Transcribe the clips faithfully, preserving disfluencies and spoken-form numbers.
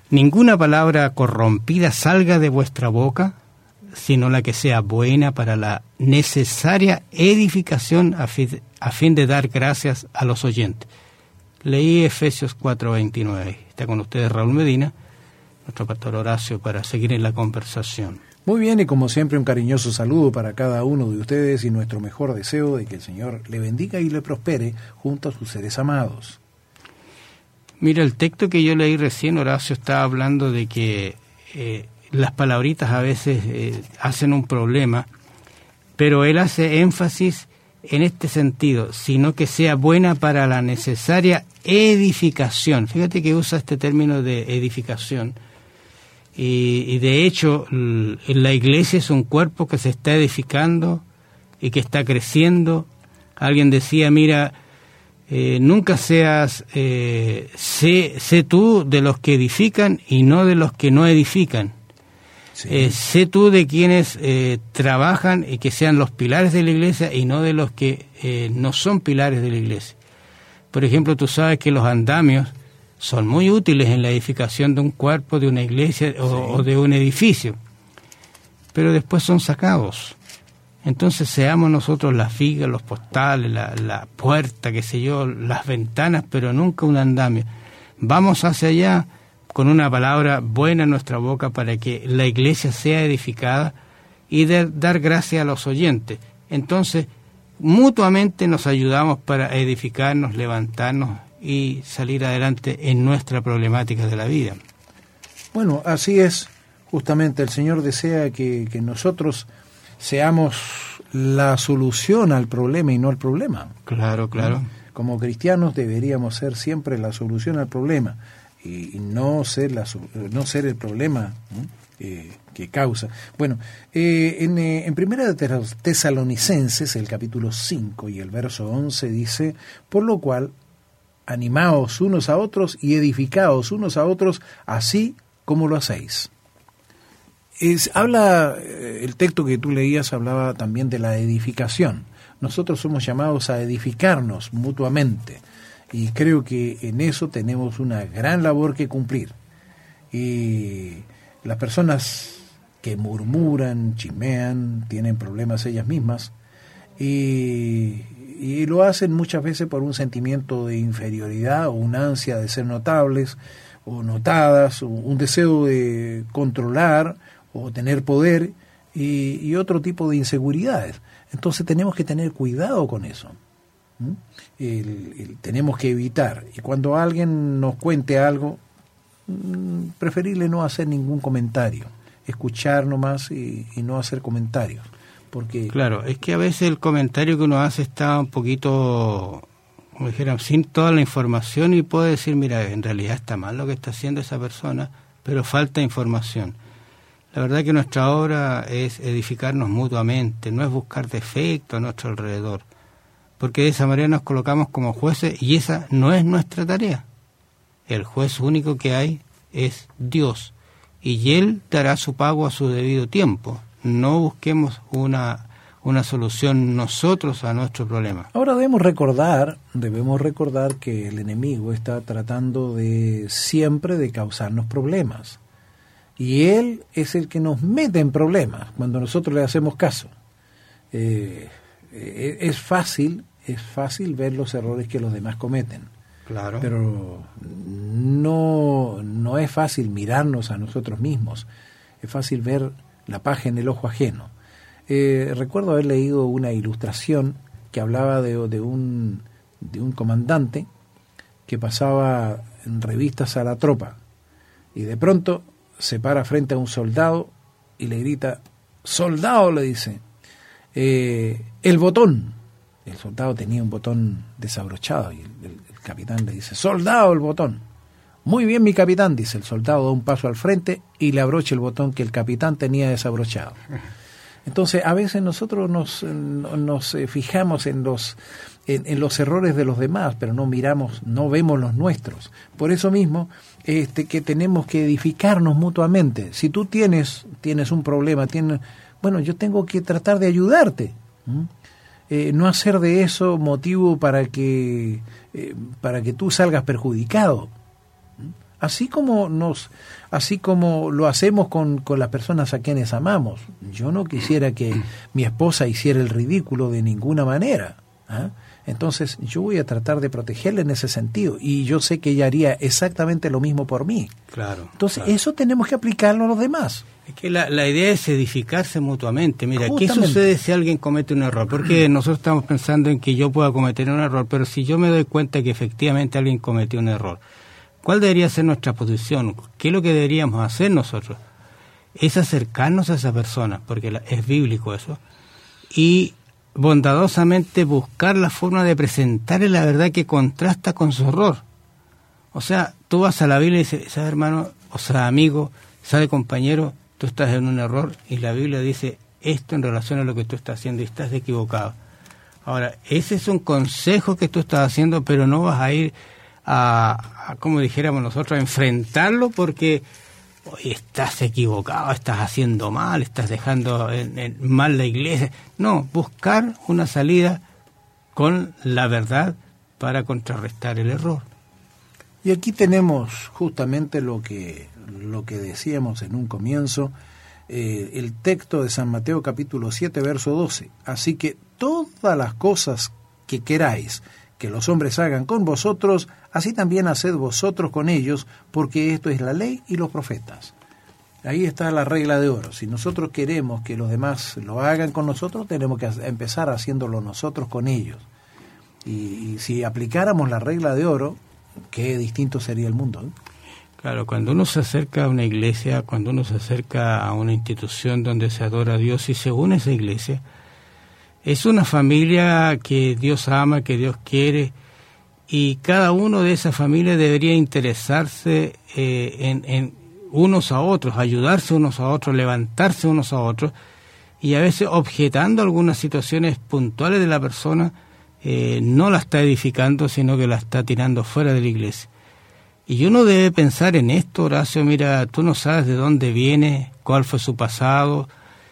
Ninguna palabra corrompida salga de vuestra boca, sino la que sea buena para la necesaria edificación a fin, a fin de dar gracias a los oyentes. Leí Efesios cuatro veintinueve. Está con ustedes Raúl Medina, nuestro pastor Horacio, para seguir en la conversación. Muy bien, y como siempre un cariñoso saludo para cada uno de ustedes y nuestro mejor deseo de que el Señor le bendiga y le prospere junto a sus seres amados. Mira, el texto que yo leí recién, Horacio estaba hablando de que eh, las palabritas a veces eh, hacen un problema, pero él hace énfasis en este sentido, sino que sea buena para la necesaria edificación. Fíjate que usa este término de edificación. Y, y de hecho, la iglesia es un cuerpo que se está edificando y que está creciendo. Alguien decía, mira, eh, nunca seas, eh, sé, sé tú de los que edifican y no de los que no edifican. Sí. Eh, sé tú de quienes eh, trabajan y que sean los pilares de la iglesia y no de los que eh, no son pilares de la iglesia. Por ejemplo, tú sabes que los andamios son muy útiles en la edificación de un cuerpo, de una iglesia o, sí. o de un edificio, pero después son sacados. Entonces seamos nosotros las vigas, los postales, la, la puerta, qué sé yo, las ventanas, pero nunca un andamio. Vamos hacia allá con una palabra buena en nuestra boca para que la iglesia sea edificada y de, dar gracias a los oyentes. Entonces, mutuamente nos ayudamos para edificarnos, levantarnos y salir adelante en nuestra problemática de la vida. Bueno, así es. Justamente el Señor desea que, que nosotros seamos la solución al problema y no el problema. Claro, claro. Como cristianos deberíamos ser siempre la solución al problema y no ser la no ser el problema eh, que causa. Bueno, eh, en, eh, en Primera de Tesalonicenses, el capítulo cinco y el verso once dice, por lo cual animaos unos a otros y edificaos unos a otros, así como lo hacéis. Es, habla, el texto que tú leías hablaba también de la edificación. Nosotros somos llamados a edificarnos mutuamente y creo que en eso tenemos una gran labor que cumplir. Y las personas que murmuran, chismean, tienen problemas ellas mismas y, y lo hacen muchas veces por un sentimiento de inferioridad o una ansia de ser notables o notadas, o un deseo de controlar o tener poder y, y otro tipo de inseguridades. Entonces tenemos que tener cuidado con eso. ¿Mm? El, el, tenemos que evitar. Y cuando alguien nos cuente algo, mmm, preferible no hacer ningún comentario, escuchar nomás y, y no hacer comentarios. Porque claro, es que a veces el comentario que uno hace está un poquito, como dijeran, sin toda la información y puede decir, mira, en realidad está mal lo que está haciendo esa persona, pero falta información. La verdad que nuestra obra es edificarnos mutuamente, no es buscar defectos a nuestro alrededor, porque de esa manera nos colocamos como jueces y esa no es nuestra tarea. El juez único que hay es Dios y Él dará su pago a su debido tiempo. No busquemos una, una solución nosotros a nuestro problema. Ahora debemos recordar, debemos recordar que el enemigo está tratando de siempre de causarnos problemas. Y él es el que nos mete en problemas cuando nosotros le hacemos caso. Eh, eh, es fácil, es fácil ver los errores que los demás cometen. Claro. Pero no, no es fácil mirarnos a nosotros mismos. Es fácil ver la paja en el ojo ajeno. Eh, recuerdo haber leído una ilustración que hablaba de, de, un, de un comandante que pasaba en revistas a la tropa y de pronto se para frente a un soldado y le grita, soldado, le dice, eh, el botón. El soldado tenía un botón desabrochado y el, el, el capitán le dice, soldado, el botón. Muy bien, mi capitán, dice el soldado, da un paso al frente y le abrocha el botón que el capitán tenía desabrochado. Entonces, a veces nosotros nos, nos fijamos en los, en, en los errores de los demás, pero no miramos, no vemos los nuestros. Por eso mismo, este, que tenemos que edificarnos mutuamente. Si tú tienes, tienes un problema, tienes, bueno, yo tengo que tratar de ayudarte. ¿Mm? Eh, no hacer de eso motivo para que, eh, para que tú salgas perjudicado. ¿Mm? Así como nos, así como lo hacemos con, con las personas a quienes amamos. Yo no quisiera que mi esposa hiciera el ridículo de ninguna manera, ¿eh? Entonces yo voy a tratar de protegerla en ese sentido, y yo sé que ella haría exactamente lo mismo por mí. Claro. Entonces claro. eso tenemos que aplicarlo a los demás. Es que la, la idea es edificarse mutuamente. Mira, justamente. ¿Qué sucede si alguien comete un error? Porque nosotros estamos pensando en que yo pueda cometer un error, pero si yo me doy cuenta que efectivamente alguien cometió un error, ¿cuál debería ser nuestra posición? ¿Qué es lo que deberíamos hacer nosotros? Es acercarnos a esa persona, porque la, es bíblico eso, y bondadosamente buscar la forma de presentarle la verdad que contrasta con su error. O sea, tú vas a la Biblia y dices, ¿sabes, hermano? O sea, amigo, ¿sabe, compañero? Tú estás en un error, y la Biblia dice esto en relación a lo que tú estás haciendo y estás equivocado. Ahora, ese es un consejo que tú estás haciendo, pero no vas a ir a, a como dijéramos nosotros, a enfrentarlo porque oye, estás equivocado, estás haciendo mal, estás dejando en, en mal la iglesia. No, buscar una salida con la verdad para contrarrestar el error. Y aquí tenemos justamente lo que, lo que decíamos en un comienzo, eh, el texto de San Mateo capítulo siete, verso doce. Así que todas las cosas que queráis que los hombres hagan con vosotros, así también haced vosotros con ellos, porque esto es la ley y los profetas. Ahí está la regla de oro. Si nosotros queremos que los demás lo hagan con nosotros, tenemos que empezar haciéndolo nosotros con ellos. Y, y si aplicáramos la regla de oro, qué distinto sería el mundo, ¿eh? Claro, cuando uno se acerca a una iglesia, cuando uno se acerca a una institución donde se adora a Dios y se une a esa iglesia, es una familia que Dios ama, que Dios quiere, y cada uno de esa familia debería interesarse eh, en, en unos a otros, ayudarse unos a otros, levantarse unos a otros, y a veces objetando algunas situaciones puntuales de la persona, eh, no la está edificando, sino que la está tirando fuera de la iglesia. Y uno debe pensar en esto, Horacio, mira, tú no sabes de dónde viene, cuál fue su pasado,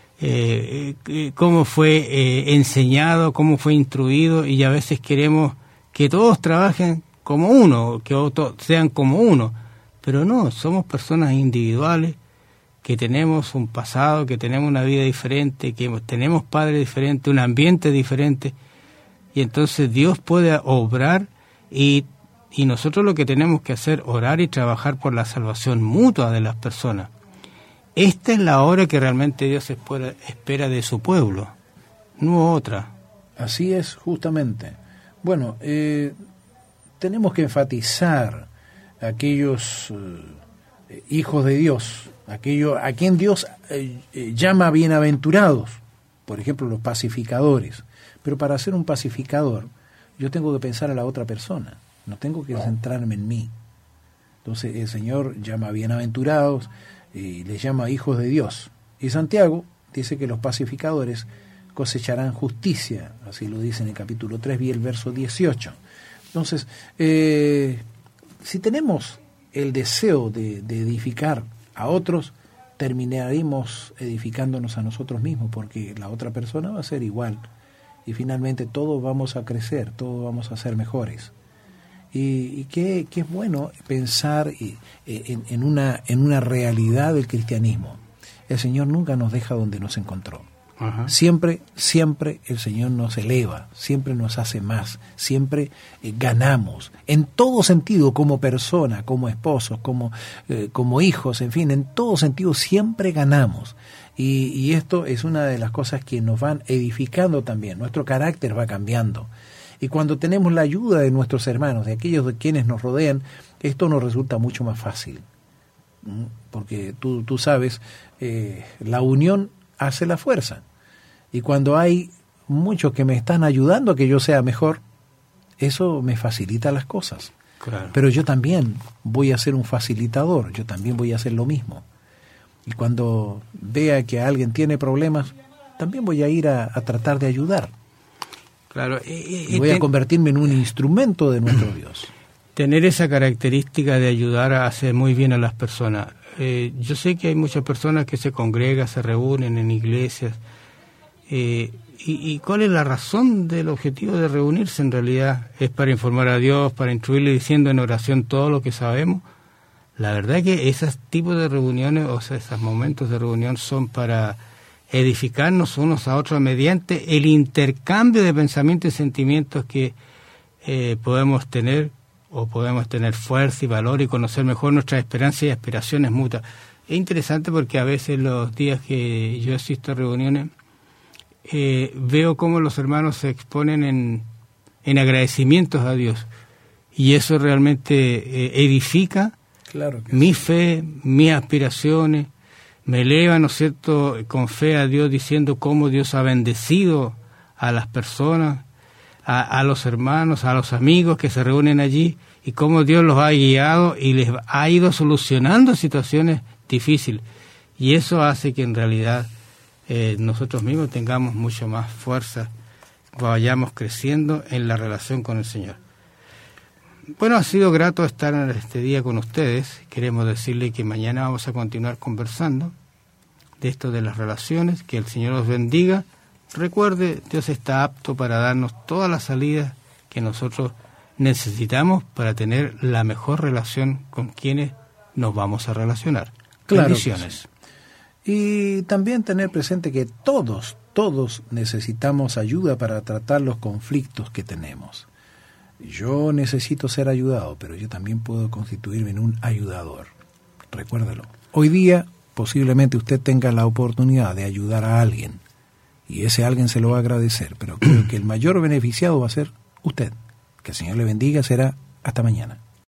eh, eh, cómo fue eh, enseñado, cómo fue instruido, y a veces queremos que todos trabajen como uno, que otros sean como uno, pero no, somos personas individuales que tenemos un pasado, que tenemos una vida diferente, que tenemos padres diferentes, un ambiente diferente, y entonces Dios puede obrar y Y nosotros lo que tenemos que hacer, orar y trabajar por la salvación mutua de las personas. Esta es la hora que realmente Dios espera, espera de su pueblo, no otra. Así es, justamente. Bueno, eh, tenemos que enfatizar a aquellos eh, hijos de Dios, aquello, a quien Dios eh, eh, llama bienaventurados, por ejemplo, los pacificadores. Pero para ser un pacificador, yo tengo que pensar a la otra persona. No tengo que centrarme en mí. Entonces el Señor llama bienaventurados y les llama hijos de Dios. Y Santiago dice que los pacificadores cosecharán justicia, así lo dice en el capítulo tres, y el verso dieciocho. Entonces, eh, si tenemos el deseo de, de edificar a otros, terminaremos edificándonos a nosotros mismos, porque la otra persona va a ser igual. Y finalmente todos vamos a crecer, todos vamos a ser mejores. Y, y qué, qué es bueno pensar en, en, una, en una realidad del cristianismo. El Señor nunca nos deja donde nos encontró. Ajá. Siempre, siempre el Señor nos eleva, siempre nos hace más, siempre eh, ganamos, en todo sentido, como persona, como esposos, como, eh, como hijos, en fin, en todo sentido siempre ganamos. Y, y esto es una de las cosas que nos van edificando también, nuestro carácter va cambiando. Y cuando tenemos la ayuda de nuestros hermanos, de aquellos de quienes nos rodean, esto nos resulta mucho más fácil. Porque tú, tú sabes, eh, la unión hace la fuerza. Y cuando hay muchos que me están ayudando a que yo sea mejor, eso me facilita las cosas. Claro. Pero yo también voy a ser un facilitador, yo también voy a hacer lo mismo. Y cuando vea que alguien tiene problemas, también voy a ir a, a tratar de ayudar. Claro, y, y, y voy a convertirme en un instrumento de nuestro Dios. Tener esa característica de ayudar a hacer muy bien a las personas. Eh, yo sé que hay muchas personas que se congregan, se reúnen en iglesias. Eh, y, ¿Y cuál es la razón del objetivo de reunirse en realidad? ¿Es para informar a Dios, para instruirle diciendo en oración todo lo que sabemos? La verdad que esos tipos de reuniones, o sea, esos momentos de reunión son para edificarnos unos a otros mediante el intercambio de pensamientos y sentimientos que eh, podemos tener, o podemos tener fuerza y valor y conocer mejor nuestras esperanzas y aspiraciones mutuas. Es interesante porque a veces los días que yo asisto a reuniones eh, veo cómo los hermanos se exponen en, en agradecimientos a Dios, y eso realmente eh, edifica claro que mi sí. fe, mis aspiraciones, me eleva, ¿no es cierto?, con fe a Dios, diciendo cómo Dios ha bendecido a las personas, a, a los hermanos, a los amigos que se reúnen allí, y cómo Dios los ha guiado y les ha ido solucionando situaciones difíciles. Y eso hace que en realidad eh, nosotros mismos tengamos mucho más fuerza, vayamos creciendo en la relación con el Señor. Bueno, ha sido grato estar en este día con ustedes. Queremos decirle que mañana vamos a continuar conversando de esto de las relaciones. Que el Señor los bendiga. Recuerde, Dios está apto para darnos todas las salidas que nosotros necesitamos para tener la mejor relación con quienes nos vamos a relacionar. Claro. Bendiciones. Y también tener presente que todos, todos necesitamos ayuda para tratar los conflictos que tenemos. Yo necesito ser ayudado, pero yo también puedo constituirme en un ayudador. Recuérdalo. Hoy día posiblemente usted tenga la oportunidad de ayudar a alguien, y ese alguien se lo va a agradecer, pero creo que el mayor beneficiado va a ser usted. Que el Señor le bendiga. Será hasta mañana.